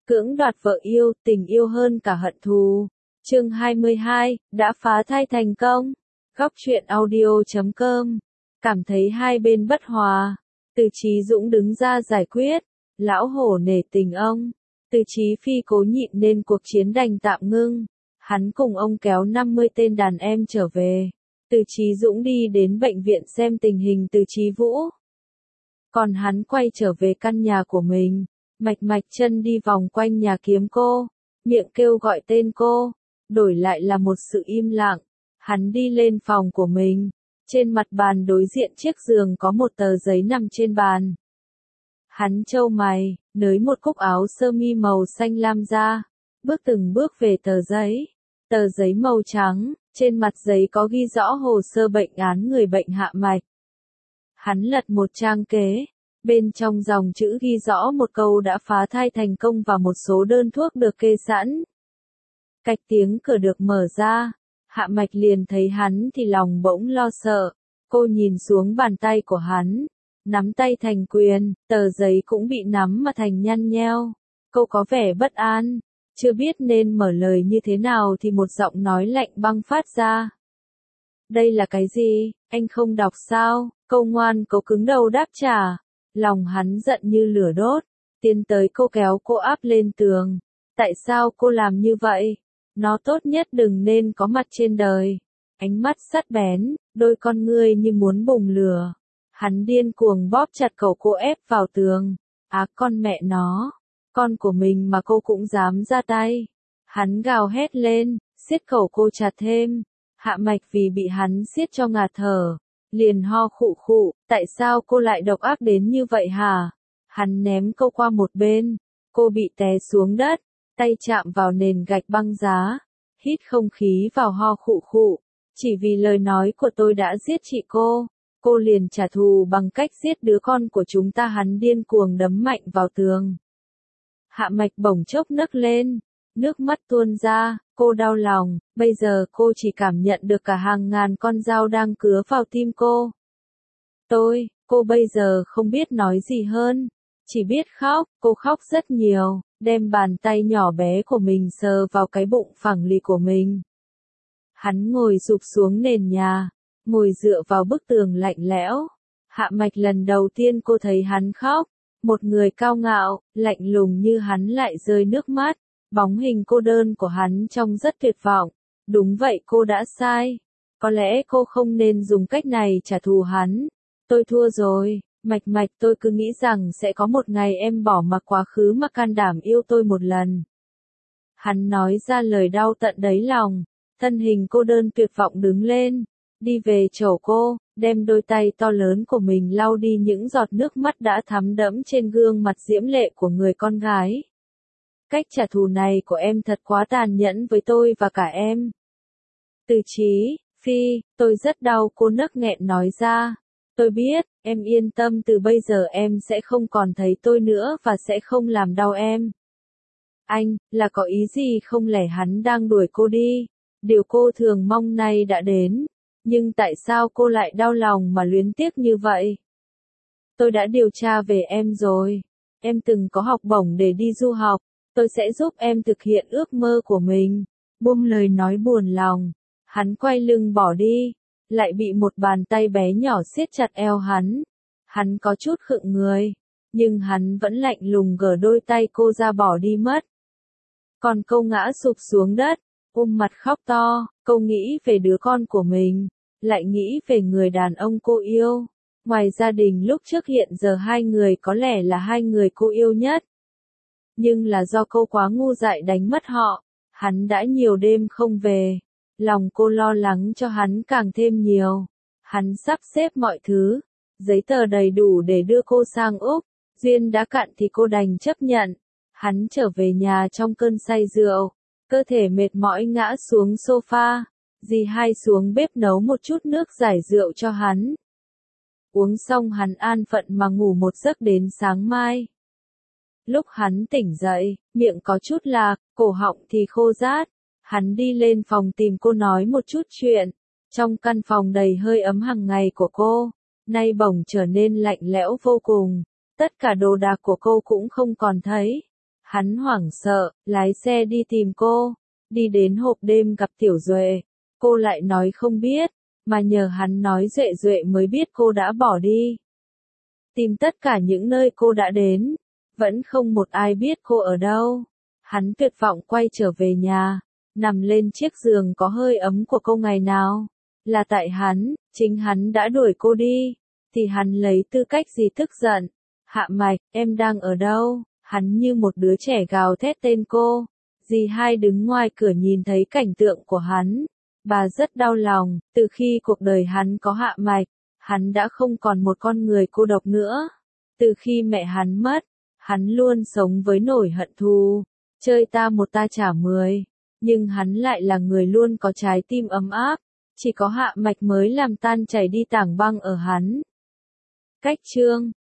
Cưỡng đoạt vợ yêu, tình yêu hơn cả hận thù. Chương 22, đã phá thai thành công. Góc truyện audio.com. Cảm thấy hai bên bất hòa, Từ Chí Dũng đứng ra giải quyết. Lão hổ nể tình ông. Từ Chí Phi cố nhịn nên cuộc chiến đành tạm ngưng. Hắn cùng ông kéo 50 tên đàn em trở về. Từ Chí Dũng đi đến bệnh viện xem tình hình Từ Chí Vũ. Còn hắn quay trở về căn nhà của mình. Mạch mạch chân đi vòng quanh nhà kiếm cô, miệng kêu gọi tên cô, đổi lại là một sự im lặng. Hắn đi lên phòng của mình, trên mặt bàn đối diện chiếc giường có một tờ giấy nằm trên bàn. Hắn chau mày, nới một cúc áo sơ mi màu xanh lam ra, bước từng bước về tờ giấy màu trắng, trên mặt giấy có ghi rõ hồ sơ bệnh án người bệnh hạ mạch. Hắn lật một trang kế. Bên trong dòng chữ ghi rõ một câu đã phá thai thành công và một số đơn thuốc được kê sẵn. Cạch tiếng cửa được mở ra, Hạ Mạch liền thấy hắn thì lòng bỗng lo sợ. Cô nhìn xuống bàn tay của hắn, nắm tay thành quyền, tờ giấy cũng bị nắm mà thành nhăn nheo. Cô có vẻ bất an, chưa biết nên mở lời như thế nào thì một giọng nói lạnh băng phát ra. Đây là cái gì, anh không đọc sao? Câu ngoan cố cứng đầu đáp trả. Lòng hắn giận như lửa đốt, tiến tới cô kéo cô áp lên tường. Tại sao cô làm như vậy? Nó tốt nhất đừng nên có mặt trên đời. Ánh mắt sắc bén, đôi con ngươi như muốn bùng lửa. Hắn điên cuồng bóp chặt cổ cô ép vào tường. Con mẹ nó, con của mình mà cô cũng dám ra tay. Hắn gào hét lên, siết cổ cô chặt thêm. Hạ Mạch vì bị hắn siết cho ngạt thở. Liền ho khụ khụ, tại sao cô lại độc ác đến như vậy hả? Hắn ném cô qua một bên, cô bị té xuống đất, tay chạm vào nền gạch băng giá, hít không khí vào ho khụ khụ. Chỉ vì lời nói của tôi đã giết chị cô liền trả thù bằng cách giết đứa con của chúng ta. Hắn điên cuồng đấm mạnh vào tường. Hạ Mạch bỗng chốc nấc lên, nước mắt tuôn ra, cô đau lòng, bây giờ cô chỉ cảm nhận được cả hàng ngàn con dao đang cứa vào tim cô. Cô bây giờ không biết nói gì hơn, chỉ biết khóc, cô khóc rất nhiều, đem bàn tay nhỏ bé của mình sờ vào cái bụng phẳng lì của mình. Hắn ngồi sụp xuống nền nhà, ngồi dựa vào bức tường lạnh lẽo. Hạ Mạch lần đầu tiên cô thấy hắn khóc, một người cao ngạo, lạnh lùng như hắn lại rơi nước mắt. Bóng hình cô đơn của hắn trông rất tuyệt vọng. Đúng vậy, cô đã sai. Có lẽ cô không nên dùng cách này trả thù hắn. Tôi thua rồi, Mạch, tôi cứ nghĩ rằng sẽ có một ngày em bỏ mặc quá khứ mà can đảm yêu tôi một lần. Hắn nói ra lời đau tận đáy lòng. Thân hình cô đơn tuyệt vọng đứng lên, đi về chỗ cô, đem đôi tay to lớn của mình lau đi những giọt nước mắt đã thấm đẫm trên gương mặt diễm lệ của người con gái. Cách trả thù này của em thật quá tàn nhẫn với tôi và cả em. Từ Chí Phi, tôi rất đau, cô nấc nghẹn nói ra. Tôi biết, em yên tâm, từ bây giờ em sẽ không còn thấy tôi nữa và sẽ không làm đau em. Anh, là có ý gì không lẽ hắn đang đuổi cô đi? Điều cô thường mong nay đã đến. Nhưng tại sao cô lại đau lòng mà luyến tiếc như vậy? Tôi đã điều tra về em rồi. Em từng có học bổng để đi du học. Tôi sẽ giúp em thực hiện ước mơ của mình. Buông lời nói buồn lòng. Hắn quay lưng bỏ đi. Lại bị một bàn tay bé nhỏ siết chặt eo hắn. Hắn có chút khựng người. Nhưng hắn vẫn lạnh lùng gỡ đôi tay cô ra bỏ đi mất. Còn cô ngã sụp xuống đất. Mặt khóc to. Cô nghĩ về đứa con của mình. Lại nghĩ về người đàn ông cô yêu. Ngoài gia đình lúc trước hiện giờ hai người có lẽ là hai người cô yêu nhất. Nhưng là do cô quá ngu dại đánh mất họ. Hắn đã nhiều đêm không về. Lòng cô lo lắng cho hắn càng thêm nhiều. Hắn sắp xếp mọi thứ. Giấy tờ đầy đủ để đưa cô sang Úc. Duyên đã cạn thì cô đành chấp nhận. Hắn trở về nhà trong cơn say rượu. Cơ thể mệt mỏi ngã xuống sofa. Dì hai xuống bếp nấu một chút nước giải rượu cho hắn. Uống xong hắn an phận mà ngủ một giấc đến sáng mai. Lúc hắn tỉnh dậy, miệng có chút lạc, cổ họng thì khô rát. Hắn đi lên phòng tìm cô nói một chút chuyện. Trong căn phòng đầy hơi ấm hàng ngày của cô, nay bỗng trở nên lạnh lẽo vô cùng. Tất cả đồ đạc của cô cũng không còn thấy. Hắn hoảng sợ, lái xe đi tìm cô, đi đến hộp đêm gặp Tiểu Duệ. Cô lại nói không biết, mà nhờ hắn nói Duệ Duệ mới biết cô đã bỏ đi. Tìm tất cả những nơi cô đã đến, vẫn không một ai biết cô ở đâu. Hắn tuyệt vọng quay trở về nhà, nằm lên chiếc giường có hơi ấm của cô ngày nào. Là tại hắn, chính hắn đã đuổi cô đi, thì hắn lấy tư cách gì tức giận. Hạ Mạch, em đang ở đâu? Hắn như một đứa trẻ gào thét tên cô. Dì hai đứng ngoài cửa nhìn thấy cảnh tượng của hắn. Bà rất đau lòng, từ khi cuộc đời hắn có Hạ Mạch, hắn đã không còn một con người cô độc nữa. Từ khi mẹ hắn mất, hắn luôn sống với nỗi hận thù, chơi ta một ta trả 10. Nhưng hắn lại là người luôn có trái tim ấm áp, chỉ có Hạ Mạch mới làm tan chảy đi tảng băng ở hắn. Cách chương